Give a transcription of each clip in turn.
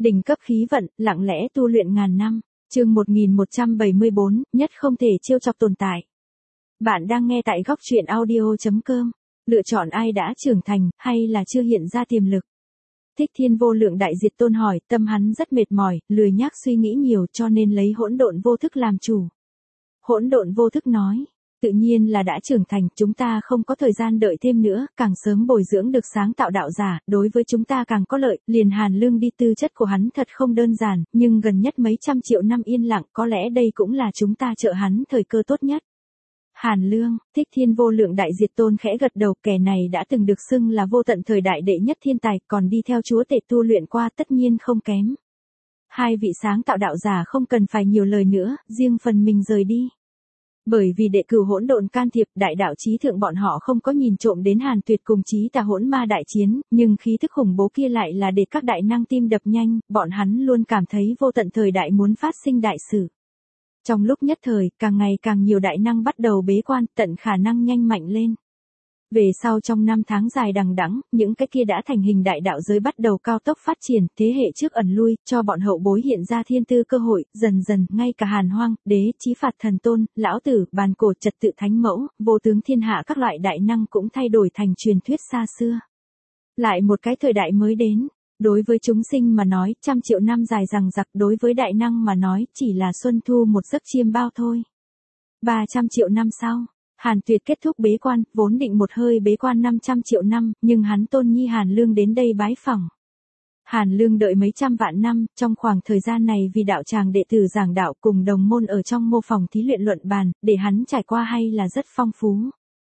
Đỉnh cấp khí vận, lặng lẽ tu luyện ngàn năm. Chương 1174, nhất không thể trêu chọc tồn tại. Bạn đang nghe tại góc truyện audio.com. Lựa chọn ai đã trưởng thành, hay là chưa hiện ra tiềm lực? Thích Thiên Vô Lượng Đại Diệt Tôn hỏi, tâm hắn rất mệt mỏi, lười nhác suy nghĩ nhiều cho nên lấy hỗn độn vô thức làm chủ. Hỗn độn vô thức nói, tự nhiên là đã trưởng thành, chúng ta không có thời gian đợi thêm nữa, càng sớm bồi dưỡng được sáng tạo đạo giả, đối với chúng ta càng có lợi, liền Hàn Lương đi, tư chất của hắn thật không đơn giản, nhưng gần nhất mấy trăm triệu năm yên lặng, có lẽ đây cũng là chúng ta trợ hắn thời cơ tốt nhất. Hàn Lương, Thích Thiên Vô Lượng Đại Diệt Tôn khẽ gật đầu, kẻ này đã từng được xưng là vô tận thời đại đệ nhất thiên tài, còn đi theo chúa tể tu luyện qua tất nhiên không kém. Hai vị sáng tạo đạo giả không cần phải nhiều lời nữa, riêng phần mình rời đi. Bởi vì đệ cửu hỗn độn can thiệp, đại đạo chí thượng bọn họ không có nhìn trộm đến Hàn Tuyệt cùng chí tà hỗn ma đại chiến, nhưng khí thức khủng bố kia lại là để các đại năng tim đập nhanh, bọn hắn luôn cảm thấy vô tận thời đại muốn phát sinh đại sự. Trong lúc nhất thời, càng ngày càng nhiều đại năng bắt đầu bế quan, tận khả năng nhanh mạnh lên. Về sau trong năm tháng dài đằng đẵng, những cái kia đã thành hình đại đạo giới bắt đầu cao tốc phát triển, thế hệ trước ẩn lui, cho bọn hậu bối hiện ra thiên tư cơ hội, dần dần, ngay cả Hàn Hoang, Đế, Chí Phạt Thần Tôn, Lão Tử, Bàn Cổ, Trật Tự Thánh Mẫu, Vô Tướng Thiên Hạ các loại đại năng cũng thay đổi thành truyền thuyết xa xưa. Lại một cái thời đại mới đến. Đối với chúng sinh mà nói, trăm triệu năm dài dằng dặc, đối với đại năng mà nói, chỉ là xuân thu một giấc chiêm bao thôi. 300 triệu năm sau, Hàn Tuyệt kết thúc bế quan, vốn định một hơi bế quan 500 triệu năm, nhưng hắn tôn nhi Hàn Lương đến đây bái phỏng. Hàn Lương đợi mấy trăm vạn năm, trong khoảng thời gian này vì đạo tràng đệ tử giảng đạo cùng đồng môn ở trong mô phòng thí luyện luận bàn, để hắn trải qua hay là rất phong phú.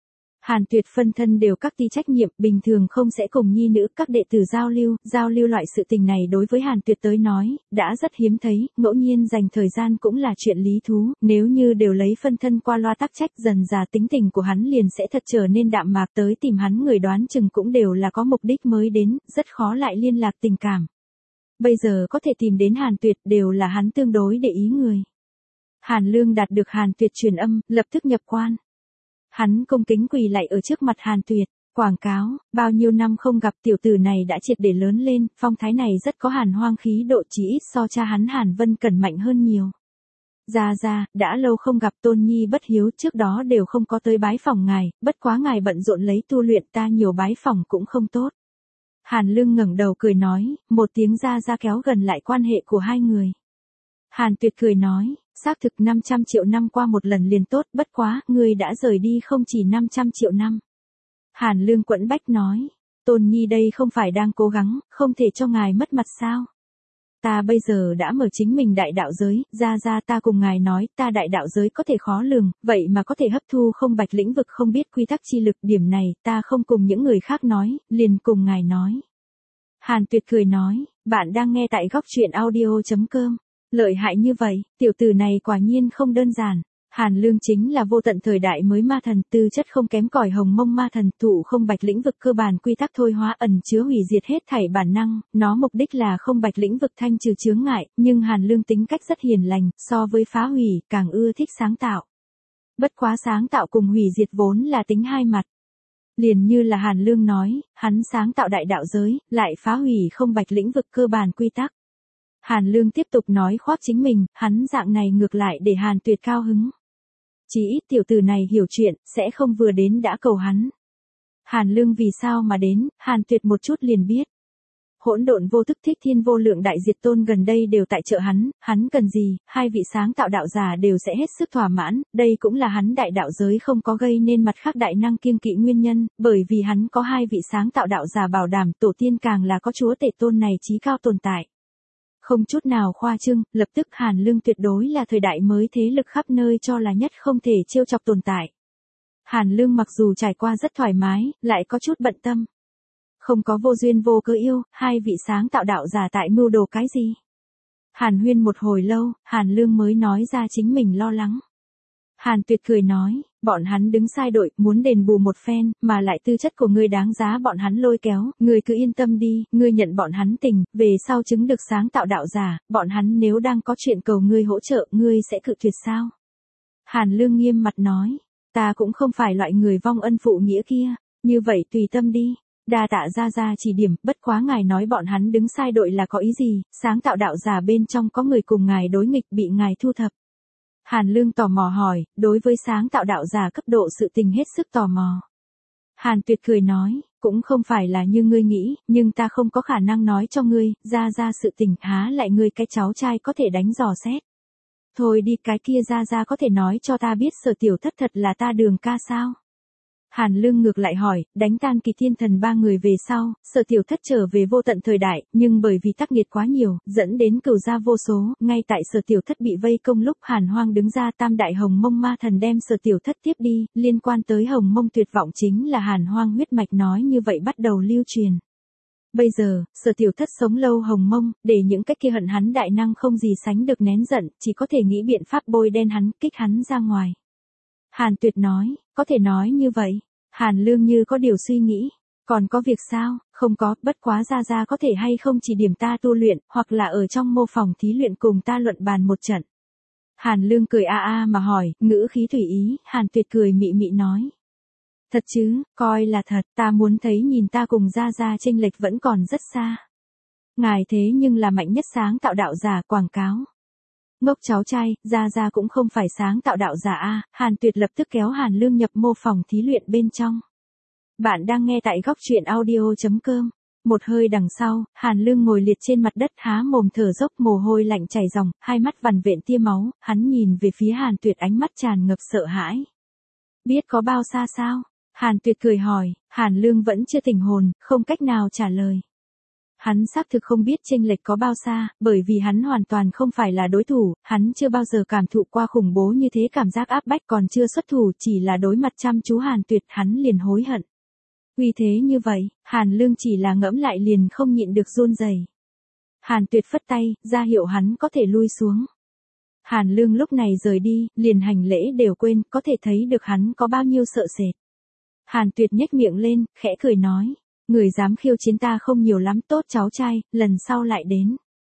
Hàn Tuyệt phân thân đều các ti trách nhiệm, bình thường không sẽ cùng nhi nữ các đệ tử giao lưu loại sự tình này đối với Hàn Tuyệt tới nói, đã rất hiếm thấy, ngẫu nhiên dành thời gian cũng là chuyện lý thú, nếu như đều lấy phân thân qua loa tắc trách dần dà tính tình của hắn liền sẽ thật trở nên đạm mạc, tới tìm hắn người đoán chừng cũng đều là có mục đích mới đến, rất khó lại liên lạc tình cảm. Bây giờ có thể tìm đến Hàn Tuyệt đều là hắn tương đối để ý người. Hàn Lương đạt được Hàn Tuyệt truyền âm, lập tức nhập quan. Hắn cung kính quỳ lạy ở trước mặt Hàn Tuyệt, quảng cáo, bao nhiêu năm không gặp tiểu tử này đã triệt để lớn lên, phong thái này rất có Hàn Hoang khí độ, chỉ ít so cha hắn Hàn Vân Cẩn mạnh hơn nhiều. Ra, đã lâu không gặp, tôn nhi bất hiếu, trước đó đều không có tới bái phỏng ngài, bất quá ngài bận rộn lấy tu luyện, ta nhiều bái phỏng cũng không tốt. Hàn Lương ngẩng đầu cười nói, một tiếng ra kéo gần lại quan hệ của hai người. Hàn Tuyệt cười nói, xác thực 500 triệu năm qua một lần liền tốt, bất quá, ngươi đã rời đi không chỉ 500 triệu năm. Hàn Lương quẫn bách nói, tôn nhi đây không phải đang cố gắng, không thể cho ngài mất mặt sao. Ta bây giờ đã mở chính mình đại đạo giới, ra ta cùng ngài nói, ta đại đạo giới có thể khó lường, vậy mà có thể hấp thu không bạch lĩnh vực không biết quy tắc chi lực, điểm này, ta không cùng những người khác nói, liền cùng ngài nói. Hàn Tuyệt cười nói, bạn đang nghe tại góc truyện audio.com. Lợi hại như vậy, tiểu tử này quả nhiên không đơn giản. Hàn Lương chính là vô tận thời đại mới ma thần, tư chất không kém cỏi hồng mông ma thần, thụ không bạch lĩnh vực cơ bản quy tắc thôi hóa, ẩn chứa hủy diệt hết thảy bản năng, nó mục đích là không bạch lĩnh vực thanh trừ chướng ngại, nhưng Hàn Lương tính cách rất hiền lành, so với phá hủy, càng ưa thích sáng tạo. Bất quá sáng tạo cùng hủy diệt vốn là tính hai mặt. Liền như là Hàn Lương nói, hắn sáng tạo đại đạo giới, lại phá hủy không bạch lĩnh vực cơ bản quy tắc. Hàn Lương tiếp tục nói khoác chính mình, hắn dạng này ngược lại để Hàn Tuyệt cao hứng. Chỉ ít tiểu tử này hiểu chuyện, sẽ không vừa đến đã cầu hắn. Hàn Lương vì sao mà đến, Hàn Tuyệt một chút liền biết. Hỗn độn vô thức Thích Thiên Vô Lượng Đại Diệt Tôn gần đây đều tại trợ hắn cần gì, hai vị sáng tạo đạo giả đều sẽ hết sức thỏa mãn, đây cũng là hắn đại đạo giới không có gây nên mặt khác đại năng kiêng kỵ nguyên nhân, bởi vì hắn có hai vị sáng tạo đạo giả bảo đảm, tổ tiên càng là có chúa tể tôn này chí cao tồn tại. Không chút nào khoa trương, lập tức Hàn Lương tuyệt đối là thời đại mới thế lực khắp nơi cho là nhất không thể trêu chọc tồn tại. Hàn Lương mặc dù trải qua rất thoải mái, lại có chút bận tâm. Không có vô duyên vô cớ yêu, hai vị sáng tạo đạo giả tại mưu đồ cái gì. Hàn huyên một hồi lâu, Hàn Lương mới nói ra chính mình lo lắng. Hàn Tuyệt cười nói, bọn hắn đứng sai đội, muốn đền bù một phen, mà lại tư chất của ngươi đáng giá bọn hắn lôi kéo, ngươi cứ yên tâm đi, ngươi nhận bọn hắn tình, về sau chứng được sáng tạo đạo giả, bọn hắn nếu đang có chuyện cầu ngươi hỗ trợ, ngươi sẽ cự tuyệt sao? Hàn Lương nghiêm mặt nói, ta cũng không phải loại người vong ân phụ nghĩa kia, như vậy tùy tâm đi. Đa tạ Gia Gia chỉ điểm, bất quá ngài nói bọn hắn đứng sai đội là có ý gì, sáng tạo đạo giả bên trong có người cùng ngài đối nghịch bị ngài thu thập. Hàn Lương tò mò hỏi, đối với sáng tạo đạo giả cấp độ sự tình hết sức tò mò. Hàn Tuyệt cười nói, cũng không phải là như ngươi nghĩ, nhưng ta không có khả năng nói cho ngươi, Gia Gia sự tình há lại ngươi cái cháu trai có thể đánh dò xét. Thôi đi, cái kia Gia Gia có thể nói cho ta biết Sở Tiểu Thất thật là ta Đường ca sao? Hàn Lương ngược lại hỏi, đánh tan Kỳ Thiên Thần ba người về sau, Sở Tiểu Thất trở về vô tận thời đại, nhưng bởi vì tác nghiệt quá nhiều, dẫn đến cửu gia vô số, ngay tại Sở Tiểu Thất bị vây công lúc Hàn Hoang đứng ra tam đại Hồng Mông ma thần đem Sở Tiểu Thất tiếp đi, liên quan tới Hồng Mông tuyệt vọng chính là Hàn Hoang huyết mạch nói như vậy bắt đầu lưu truyền. Bây giờ, Sở Tiểu Thất sống lâu Hồng Mông, để những cái kia hận hắn đại năng không gì sánh được nén giận, chỉ có thể nghĩ biện pháp bôi đen hắn, kích hắn ra ngoài. Hàn Tuyệt nói, có thể nói như vậy. Hàn Lương như có điều suy nghĩ, còn có việc sao, không có, bất quá Gia Gia có thể hay không chỉ điểm ta tu luyện, hoặc là ở trong mô phòng thí luyện cùng ta luận bàn một trận. Hàn Lương cười mà hỏi, ngữ khí thủy ý, Hàn Tuyệt cười mị mị nói. Thật chứ, coi là thật, ta muốn thấy nhìn ta cùng Gia Gia chênh lệch vẫn còn rất xa. Ngài thế nhưng là mạnh nhất sáng tạo đạo giả quảng cáo. Ngốc cháu trai, Gia Gia cũng không phải sáng tạo đạo giả a. Hàn Tuyệt lập tức kéo Hàn Lương nhập mô phòng thí luyện bên trong. Bạn đang nghe tại góc truyện audio.com. Một hơi đằng sau, Hàn Lương ngồi liệt trên mặt đất há mồm thở dốc mồ hôi lạnh chảy ròng, hai mắt vằn vện tia máu, hắn nhìn về phía Hàn Tuyệt ánh mắt tràn ngập sợ hãi. Biết có bao xa sao? Hàn Tuyệt cười hỏi, Hàn Lương vẫn chưa tỉnh hồn, không cách nào trả lời. Hắn xác thực không biết chênh lệch có bao xa, bởi vì hắn hoàn toàn không phải là đối thủ, hắn chưa bao giờ cảm thụ qua khủng bố như thế, cảm giác áp bách còn chưa xuất thủ, chỉ là đối mặt chăm chú Hàn Tuyệt, hắn liền hối hận. Uy thế như vậy, Hàn Lương chỉ là ngẫm lại liền không nhịn được run rẩy. Hàn Tuyệt phất tay, ra hiệu hắn có thể lui xuống. Hàn Lương lúc này rời đi, liền hành lễ đều quên, có thể thấy được hắn có bao nhiêu sợ sệt. Hàn Tuyệt nhếch miệng lên, khẽ cười nói. Người dám khiêu chiến ta không nhiều lắm, tốt cháu trai, lần sau lại đến.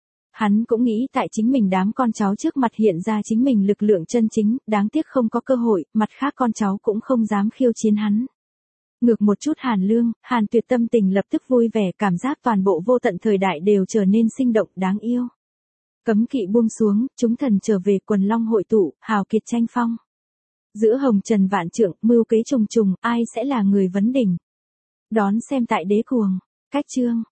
Hắn cũng nghĩ tại chính mình đám con cháu trước mặt hiện ra chính mình lực lượng chân chính, đáng tiếc không có cơ hội, mặt khác con cháu cũng không dám khiêu chiến hắn. Ngược một chút Hàn Lương, Hàn Tuyệt tâm tình lập tức vui vẻ, cảm giác toàn bộ vô tận thời đại đều trở nên sinh động, đáng yêu. Cấm kỵ buông xuống, chúng thần trở về, quần long hội tụ, hào kiệt tranh phong. Giữa hồng trần vạn trượng, mưu kế trùng trùng, ai sẽ là người vấn đỉnh? Đón xem tại Đế Cuồng. Cách chương